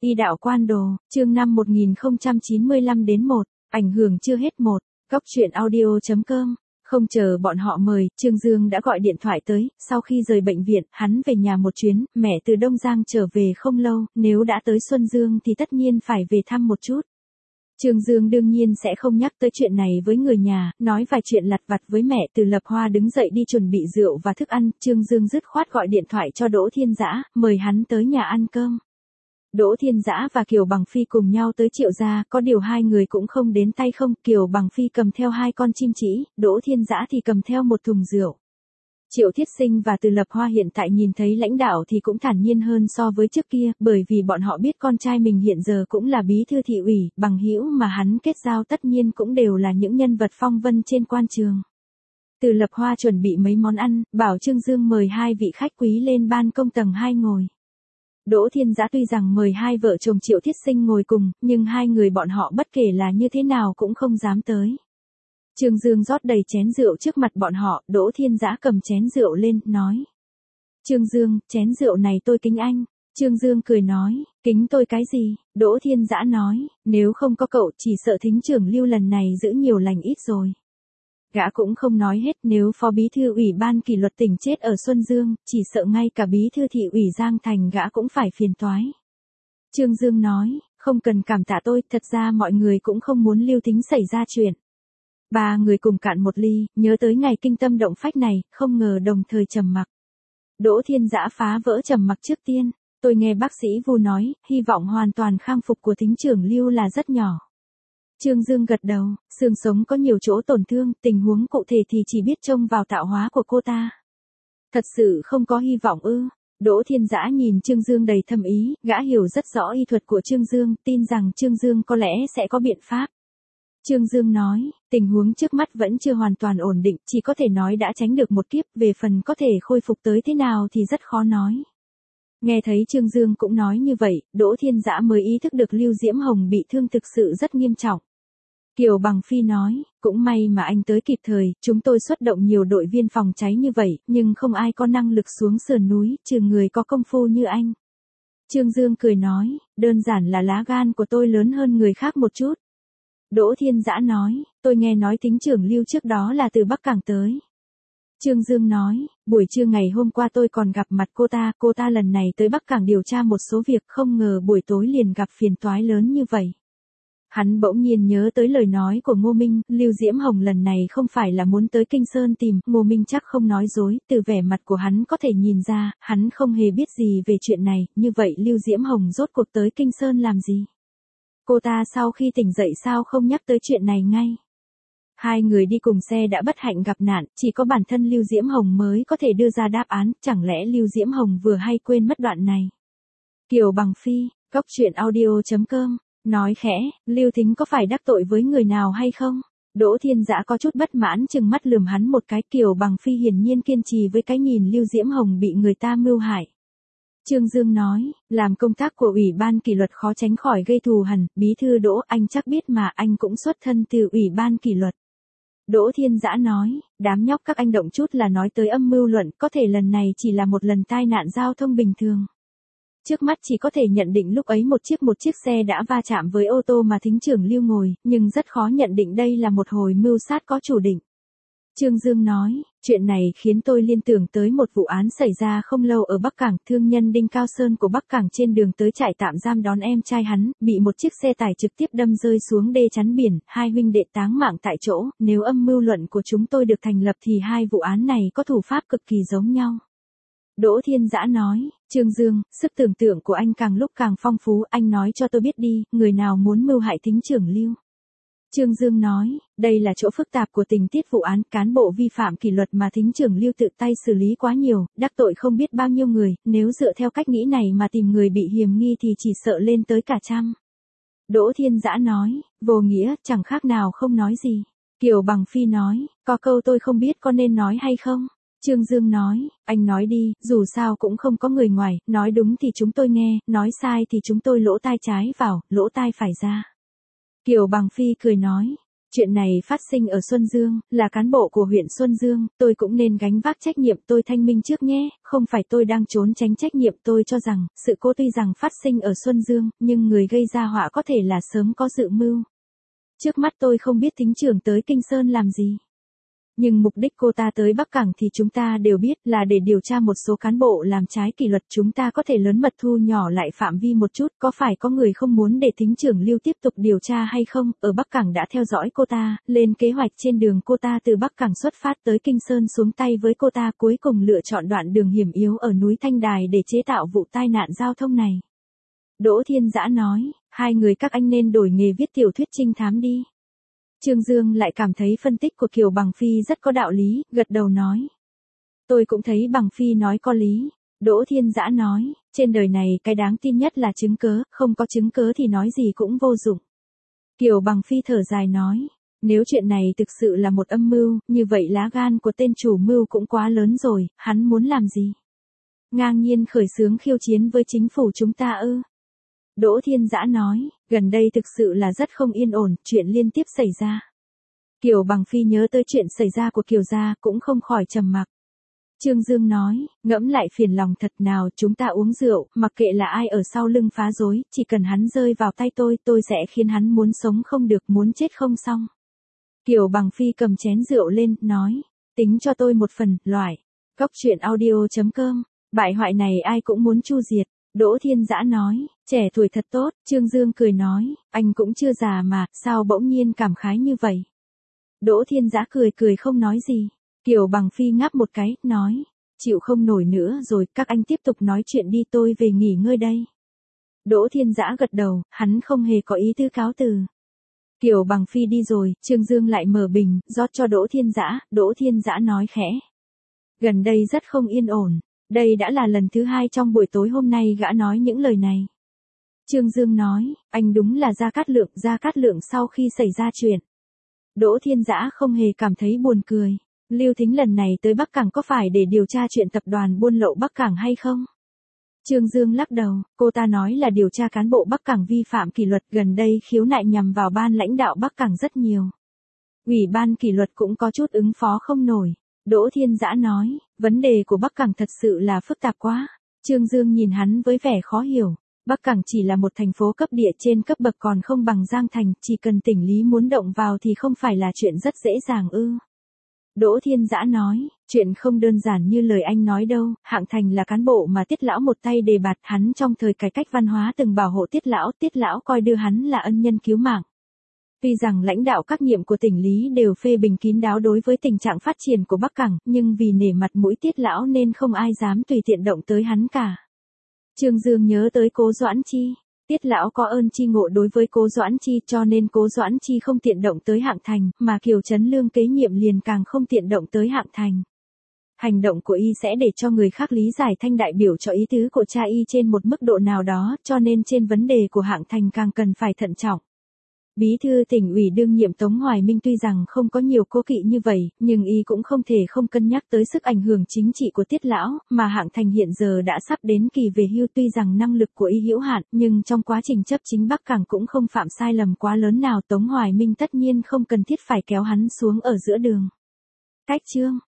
Y đạo quan đồ, chương 5 1095 đến 1, ảnh hưởng chưa hết 1, góc truyện audio.com. Không chờ bọn họ mời, Trương Dương đã gọi điện thoại tới, sau khi rời bệnh viện, hắn về nhà một chuyến, mẹ từ Đông Giang trở về không lâu, nếu đã tới Xuân Dương thì tất nhiên phải về thăm một chút. Trương Dương đương nhiên sẽ không nhắc tới chuyện này với người nhà, nói vài chuyện lặt vặt với mẹ. Từ Lập Hoa đứng dậy đi chuẩn bị rượu và thức ăn, Trương Dương dứt khoát gọi điện thoại cho Đỗ Thiên Dã, mời hắn tới nhà ăn cơm. Đỗ Thiên Dã và Kiều Bằng Phi cùng nhau tới Triệu gia, có điều hai người cũng không đến tay không, Kiều Bằng Phi cầm theo 2 con chim chỉ, Đỗ Thiên Dã thì cầm theo một thùng rượu. Triệu Thiết Sinh và Từ Lập Hoa hiện tại nhìn thấy lãnh đạo thì cũng thản nhiên hơn so với trước kia, bởi vì bọn họ biết con trai mình hiện giờ cũng là bí thư thị ủy, bằng hữu mà hắn kết giao tất nhiên cũng đều là những nhân vật phong vân trên quan trường. Từ Lập Hoa chuẩn bị mấy món ăn, bảo Trương Dương mời 2 vị khách quý lên ban công tầng 2 ngồi. Đỗ Thiên Dã tuy rằng mời 2 vợ chồng Triệu Thiết Sinh ngồi cùng, nhưng 2 người bọn họ bất kể là như thế nào cũng không dám tới. Trương Dương rót đầy chén rượu trước mặt bọn họ, Đỗ Thiên Dã cầm chén rượu lên, nói. Trương Dương, chén rượu này tôi kính anh. Trương Dương cười nói, kính tôi cái gì? Đỗ Thiên Dã nói, nếu không có cậu chỉ sợ thính trưởng Lưu lần này giữ nhiều lành ít rồi. Gã cũng không nói hết, nếu phó bí thư ủy ban kỷ luật tỉnh chết ở Xuân Dương, chỉ sợ ngay cả bí thư thị ủy Giang Thành gã cũng phải phiền toái. Trương Dương nói, không cần cảm tạ tôi, thật ra mọi người cũng không muốn Lưu Thính xảy ra chuyện. 3 người cùng cạn một ly, nhớ tới ngày kinh tâm động phách này, không ngờ đồng thời trầm mặc. Đỗ Thiên Dã phá vỡ trầm mặc trước tiên, tôi nghe bác sĩ Vu nói, hy vọng hoàn toàn khang phục của thính trưởng Lưu là rất nhỏ. Trương Dương gật đầu, xương sống có nhiều chỗ tổn thương, tình huống cụ thể thì chỉ biết trông vào tạo hóa của cô ta. Thật sự không có hy vọng ư? Đỗ Thiên Dã nhìn Trương Dương đầy thâm ý, gã hiểu rất rõ y thuật của Trương Dương, tin rằng Trương Dương có lẽ sẽ có biện pháp. Trương Dương nói, tình huống trước mắt vẫn chưa hoàn toàn ổn định, chỉ có thể nói đã tránh được một kiếp, về phần có thể khôi phục tới thế nào thì rất khó nói. Nghe thấy Trương Dương cũng nói như vậy, Đỗ Thiên Dã mới ý thức được Lưu Diễm Hồng bị thương thực sự rất nghiêm trọng. Kiều Bằng Phi nói, cũng may mà anh tới kịp thời, chúng tôi xuất động nhiều đội viên phòng cháy như vậy, nhưng không ai có năng lực xuống sườn núi, trừ người có công phu như anh. Trương Dương cười nói, đơn giản là lá gan của tôi lớn hơn người khác một chút. Đỗ Thiên Dã nói, tôi nghe nói thính trưởng Lưu trước đó là từ Bắc Cảng tới. Trương Dương nói, buổi trưa ngày hôm qua tôi còn gặp mặt cô ta lần này tới Bắc Cảng điều tra một số việc, không ngờ buổi tối liền gặp phiền toái lớn như vậy. Hắn bỗng nhiên nhớ tới lời nói của Ngô Minh, Lưu Diễm Hồng lần này không phải là muốn tới Kinh Sơn tìm, Ngô Minh chắc không nói dối, từ vẻ mặt của hắn có thể nhìn ra, hắn không hề biết gì về chuyện này, như vậy Lưu Diễm Hồng rốt cuộc tới Kinh Sơn làm gì? Cô ta sau khi tỉnh dậy sao không nhắc tới chuyện này ngay? 2 người đi cùng xe đã bất hạnh gặp nạn, chỉ có bản thân Lưu Diễm Hồng mới có thể đưa ra đáp án, chẳng lẽ Lưu Diễm Hồng vừa hay quên mất đoạn này? Kiều Bằng Phi, góc truyện audio.com, nói khẽ, Lưu Thính có phải đắc tội với người nào hay không? Đỗ Thiên Dã có chút bất mãn chừng mắt lườm hắn một cái, Kiều Bằng Phi hiển nhiên kiên trì với cái nhìn Lưu Diễm Hồng bị người ta mưu hại. Trương Dương nói, làm công tác của ủy ban kỷ luật khó tránh khỏi gây thù hằn, bí thư Đỗ anh chắc biết mà, anh cũng xuất thân từ ủy ban kỷ luật. Đỗ Thiên Dã nói, đám nhóc các anh động chút là nói tới âm mưu luận, có thể lần này chỉ là một lần tai nạn giao thông bình thường. Trước mắt chỉ có thể nhận định lúc ấy một chiếc xe đã va chạm với ô tô mà thính trưởng Lưu ngồi, nhưng rất khó nhận định đây là một hồi mưu sát có chủ định. Trương Dương nói, chuyện này khiến tôi liên tưởng tới một vụ án xảy ra không lâu ở Bắc Cảng, thương nhân Đinh Cao Sơn của Bắc Cảng trên đường tới trại tạm giam đón em trai hắn, bị một chiếc xe tải trực tiếp đâm rơi xuống đê chắn biển, 2 huynh đệ táng mạng tại chỗ, nếu âm mưu luận của chúng tôi được thành lập thì 2 vụ án này có thủ pháp cực kỳ giống nhau. Đỗ Thiên Dã nói, Trương Dương, sức tưởng tượng của anh càng lúc càng phong phú, anh nói cho tôi biết đi, người nào muốn mưu hại thính trưởng Lưu? Trương Dương nói, đây là chỗ phức tạp của tình tiết vụ án, cán bộ vi phạm kỷ luật mà thính trưởng Lưu tự tay xử lý quá nhiều, đắc tội không biết bao nhiêu người, nếu dựa theo cách nghĩ này mà tìm người bị hiềm nghi thì chỉ sợ lên tới cả trăm. Đỗ Thiên Dã nói, vô nghĩa, chẳng khác nào không nói gì. Kiều Bằng Phi nói, có câu tôi không biết có nên nói hay không? Trương Dương nói, anh nói đi, dù sao cũng không có người ngoài, nói đúng thì chúng tôi nghe, nói sai thì chúng tôi lỗ tai trái vào, lỗ tai phải ra. Kiều Bằng Phi cười nói, Chuyện này phát sinh ở Xuân Dương, là cán bộ của huyện Xuân Dương, tôi cũng nên gánh vác trách nhiệm, tôi thanh minh trước nhé, không phải tôi đang trốn tránh trách nhiệm, tôi cho rằng, sự cố tuy rằng phát sinh ở Xuân Dương, nhưng người gây ra họa có thể là sớm có dự mưu. Trước mắt tôi không biết thính trưởng tới Kinh Sơn làm gì. Nhưng mục đích cô ta tới Bắc Cảng thì chúng ta đều biết là để điều tra một số cán bộ làm trái kỷ luật, chúng ta có thể lớn mật thu nhỏ lại phạm vi một chút, có phải có người không muốn để thính trưởng Lưu tiếp tục điều tra hay không, ở Bắc Cảng đã theo dõi cô ta, lên kế hoạch trên đường cô ta từ Bắc Cảng xuất phát tới Kinh Sơn xuống tay với cô ta, cuối cùng lựa chọn đoạn đường hiểm yếu ở núi Thanh Đài để chế tạo vụ tai nạn giao thông này. Đỗ Thiên Dã nói, hai người các anh nên đổi nghề viết tiểu thuyết trinh thám đi. Trương Dương lại cảm thấy phân tích của Kiều Bằng Phi rất có đạo lý, gật đầu nói. Tôi cũng thấy Bằng Phi nói có lý. Đỗ Thiên Dã nói, trên đời này cái đáng tin nhất là chứng cớ, không có chứng cớ thì nói gì cũng vô dụng. Kiều Bằng Phi thở dài nói, nếu chuyện này thực sự là một âm mưu, như vậy lá gan của tên chủ mưu cũng quá lớn rồi, hắn muốn làm gì? Ngang nhiên khởi xướng khiêu chiến với chính phủ chúng ta ư? Đỗ Thiên Dã nói, gần đây thực sự là rất không yên ổn, chuyện liên tiếp xảy ra. Kiều Bằng Phi nhớ tới chuyện xảy ra của Kiều gia, cũng không khỏi trầm mặc. Trương Dương nói, ngẫm lại phiền lòng thật nào, chúng ta uống rượu, mặc kệ là ai ở sau lưng phá rối, chỉ cần hắn rơi vào tay tôi sẽ khiến hắn muốn sống không được, muốn chết không xong. Kiều Bằng Phi cầm chén rượu lên, nói, tính cho tôi một phần, loại. Góc truyện audio.com, bại hoại này ai cũng muốn chu diệt. Đỗ Thiên Dã nói, trẻ tuổi thật tốt, Trương Dương cười nói, anh cũng chưa già mà, sao bỗng nhiên cảm khái như vậy? Đỗ Thiên Dã cười không nói gì. Kiều Bằng Phi ngáp một cái, nói, chịu không nổi nữa rồi, các anh tiếp tục nói chuyện đi, tôi về nghỉ ngơi đây. Đỗ Thiên Dã gật đầu, hắn không hề có ý tư cáo từ. Kiều Bằng Phi đi rồi, Trương Dương lại mở bình, rót cho Đỗ Thiên Dã nói khẽ. Gần đây rất không yên ổn. Đây đã là lần thứ hai trong buổi tối hôm nay gã nói những lời này. Trương Dương nói, anh đúng là Gia Cát Lượng sau khi xảy ra chuyện. Đỗ Thiên Dã không hề cảm thấy buồn cười. Lưu Thính lần này tới Bắc Cảng có phải để điều tra chuyện tập đoàn buôn lậu Bắc Cảng hay không? Trương Dương lắc đầu, cô ta nói là điều tra cán bộ Bắc Cảng vi phạm kỷ luật, gần đây khiếu nại nhằm vào ban lãnh đạo Bắc Cảng rất nhiều. Ủy ban kỷ luật cũng có chút ứng phó không nổi. Đỗ Thiên Dã nói, vấn đề của Bắc Cảng thật sự là phức tạp quá. Trương Dương nhìn hắn với vẻ khó hiểu. Bắc Cảng chỉ là một thành phố cấp địa trên cấp bậc còn không bằng Giang Thành, chỉ cần tỉnh lý muốn động vào thì không phải là chuyện rất dễ dàng ư. Đỗ Thiên Dã nói, chuyện không đơn giản như lời anh nói đâu, Hạng Thành là cán bộ mà Tiết Lão một tay đề bạt, hắn trong thời cải cách văn hóa từng bảo hộ Tiết Lão coi đưa hắn là ân nhân cứu mạng. Tuy rằng lãnh đạo các nhiệm của tỉnh lý đều phê bình kín đáo đối với tình trạng phát triển của Bắc Cảng, nhưng vì nể mặt mũi Tiết Lão nên không ai dám tùy tiện động tới hắn cả. Trương Dương nhớ tới Cố Doãn Chi. Tiết Lão có ơn chi ngộ đối với Cố Doãn Chi cho nên Cố Doãn Chi không tiện động tới Hạng Thành, mà Kiều Trấn Lương kế nhiệm liền càng không tiện động tới Hạng Thành. Hành động của y sẽ để cho người khác lý giải thanh đại biểu cho ý tứ của cha y trên một mức độ nào đó, cho nên trên vấn đề của Hạng Thành càng cần phải thận trọng. Bí thư tỉnh ủy đương nhiệm Tống Hoài Minh tuy rằng không có nhiều cố kỵ như vậy, nhưng y cũng không thể không cân nhắc tới sức ảnh hưởng chính trị của Tiết Lão, mà Hạng Thành hiện giờ đã sắp đến kỳ về hưu, tuy rằng năng lực của y hữu hạn, nhưng trong quá trình chấp chính Bắc Cảng cũng không phạm sai lầm quá lớn nào, Tống Hoài Minh tất nhiên không cần thiết phải kéo hắn xuống ở giữa đường. Cách chương